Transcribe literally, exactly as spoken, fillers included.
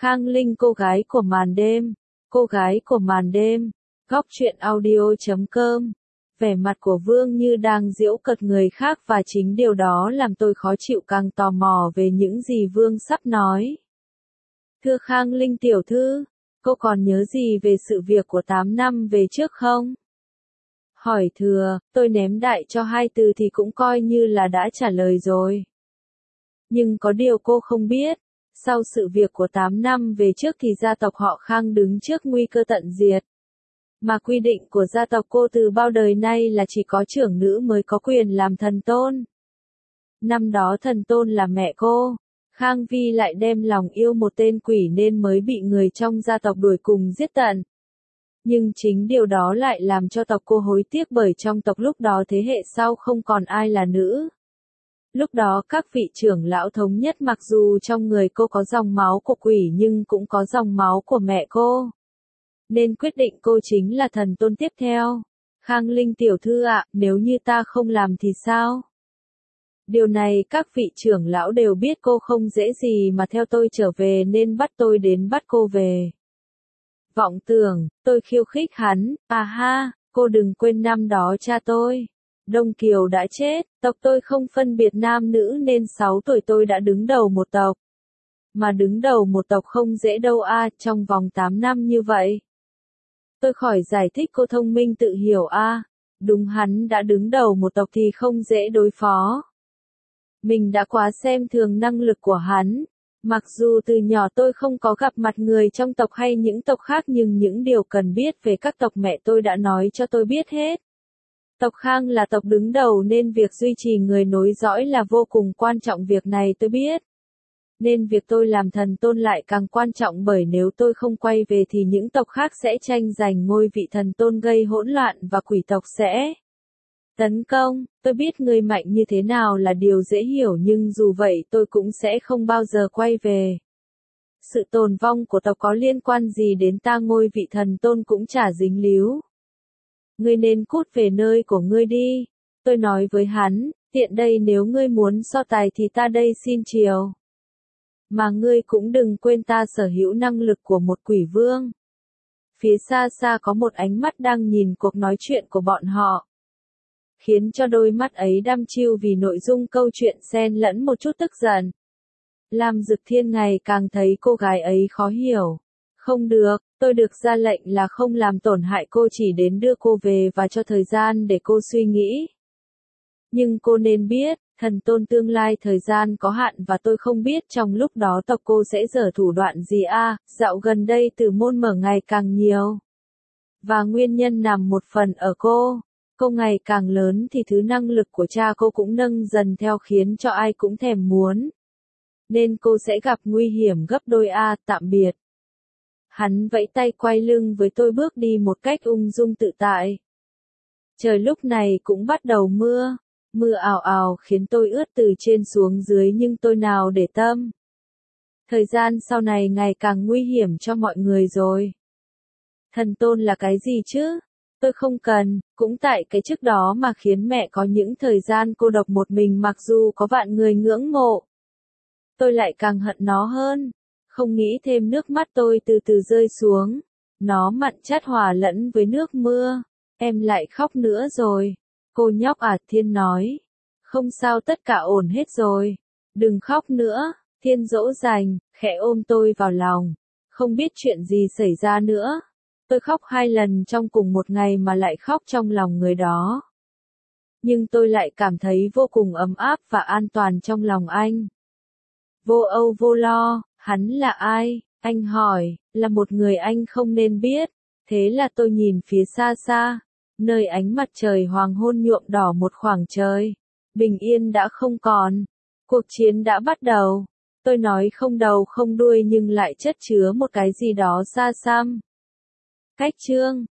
Khang Linh cô gái của màn đêm, cô gái của màn đêm, góc truyện audio chấm com. Vẻ mặt của Vương Như đang giễu cợt người khác và chính điều đó làm tôi khó chịu càng tò mò về những gì Vương sắp nói. Thưa Khang Linh tiểu thư, cô còn nhớ gì về sự việc của tám năm về trước không? Hỏi thừa, tôi ném đại cho hai từ thì cũng coi như là đã trả lời rồi. Nhưng có điều cô không biết, sau sự việc của tám năm về trước thì gia tộc họ Khang đứng trước nguy cơ tận diệt. Mà quy định của gia tộc cô từ bao đời nay là chỉ có trưởng nữ mới có quyền làm thần tôn. Năm đó thần tôn là mẹ cô, Khang Vi lại đem lòng yêu một tên quỷ nên mới bị người trong gia tộc đuổi cùng giết tận. Nhưng chính điều đó lại làm cho tộc cô hối tiếc bởi trong tộc lúc đó thế hệ sau không còn ai là nữ. Lúc đó các vị trưởng lão thống nhất mặc dù trong người cô có dòng máu của quỷ nhưng cũng có dòng máu của mẹ cô. Nên quyết định cô chính là thần tôn tiếp theo. Khang Linh tiểu thư ạ, nếu như ta không làm thì sao? Điều này các vị trưởng lão đều biết cô không dễ gì mà theo tôi trở về nên bắt tôi đến bắt cô về. Vọng tưởng, tôi khiêu khích hắn, à ha, cô đừng quên năm đó cha tôi. Đông Kiều đã chết, tộc tôi không phân biệt nam nữ nên sáu tuổi tôi đã đứng đầu một tộc. Mà đứng đầu một tộc không dễ đâu a, trong vòng tám năm như vậy. Tôi khỏi giải thích cô thông minh tự hiểu a, đúng hắn đã đứng đầu một tộc thì không dễ đối phó. Mình đã quá xem thường năng lực của hắn. Mặc dù từ nhỏ tôi không có gặp mặt người trong tộc hay những tộc khác nhưng những điều cần biết về các tộc mẹ tôi đã nói cho tôi biết hết. Tộc Khang là tộc đứng đầu nên việc duy trì người nối dõi là vô cùng quan trọng, việc này tôi biết. Nên việc tôi làm thần tôn lại càng quan trọng bởi nếu tôi không quay về thì những tộc khác sẽ tranh giành ngôi vị thần tôn gây hỗn loạn và quỷ tộc sẽ tấn công. Tôi biết người mạnh như thế nào là điều dễ hiểu nhưng dù vậy tôi cũng sẽ không bao giờ quay về. Sự tồn vong của tộc có liên quan gì đến ta, ngôi vị thần tôn cũng chả dính líu. Ngươi nên cút về nơi của ngươi đi. Tôi nói với hắn, tiện đây nếu ngươi muốn so tài thì ta đây xin chiều. Mà ngươi cũng đừng quên ta sở hữu năng lực của một quỷ vương. Phía xa xa có một ánh mắt đang nhìn cuộc nói chuyện của bọn họ. Khiến cho đôi mắt ấy đăm chiêu vì nội dung câu chuyện xen lẫn một chút tức giận. Lam Dực Thiên ngày càng thấy cô gái ấy khó hiểu. Không được, tôi được ra lệnh là không làm tổn hại cô, chỉ đến đưa cô về và cho thời gian để cô suy nghĩ. Nhưng cô nên biết, thần tôn tương lai thời gian có hạn và tôi không biết trong lúc đó tộc cô sẽ giở thủ đoạn gì a. À, dạo gần đây tử môn mở ngày càng nhiều. Và nguyên nhân nằm một phần ở cô. Cô ngày càng lớn thì thứ năng lực của cha cô cũng nâng dần theo khiến cho ai cũng thèm muốn. Nên cô sẽ gặp nguy hiểm gấp đôi a, à, tạm biệt. Hắn vẫy tay quay lưng với tôi bước đi một cách ung dung tự tại. Trời lúc này cũng bắt đầu mưa. Mưa ào ào khiến tôi ướt từ trên xuống dưới nhưng tôi nào để tâm. Thời gian sau này ngày càng nguy hiểm cho mọi người rồi. Thần tôn là cái gì chứ? Tôi không cần, cũng tại cái chức đó mà khiến mẹ có những thời gian cô độc một mình mặc dù có vạn người ngưỡng mộ. Tôi lại càng hận nó hơn. Không nghĩ thêm nước mắt tôi từ từ rơi xuống. Nó mặn chát hòa lẫn với nước mưa. Em lại khóc nữa rồi. Cô nhóc à, Thiên nói. Không sao, tất cả ổn hết rồi. Đừng khóc nữa. Thiên dỗ dành, khẽ ôm tôi vào lòng. Không biết chuyện gì xảy ra nữa. Tôi khóc hai lần trong cùng một ngày mà lại khóc trong lòng người đó. Nhưng tôi lại cảm thấy vô cùng ấm áp và an toàn trong lòng anh. Vô âu vô lo, hắn là ai? Anh hỏi, là một người anh không nên biết. Thế là tôi nhìn phía xa xa. Nơi ánh mặt trời hoàng hôn nhuộm đỏ một khoảng trời. Bình yên đã không còn. Cuộc chiến đã bắt đầu. Tôi nói không đầu không đuôi nhưng lại chất chứa một cái gì đó xa xăm. Cách chương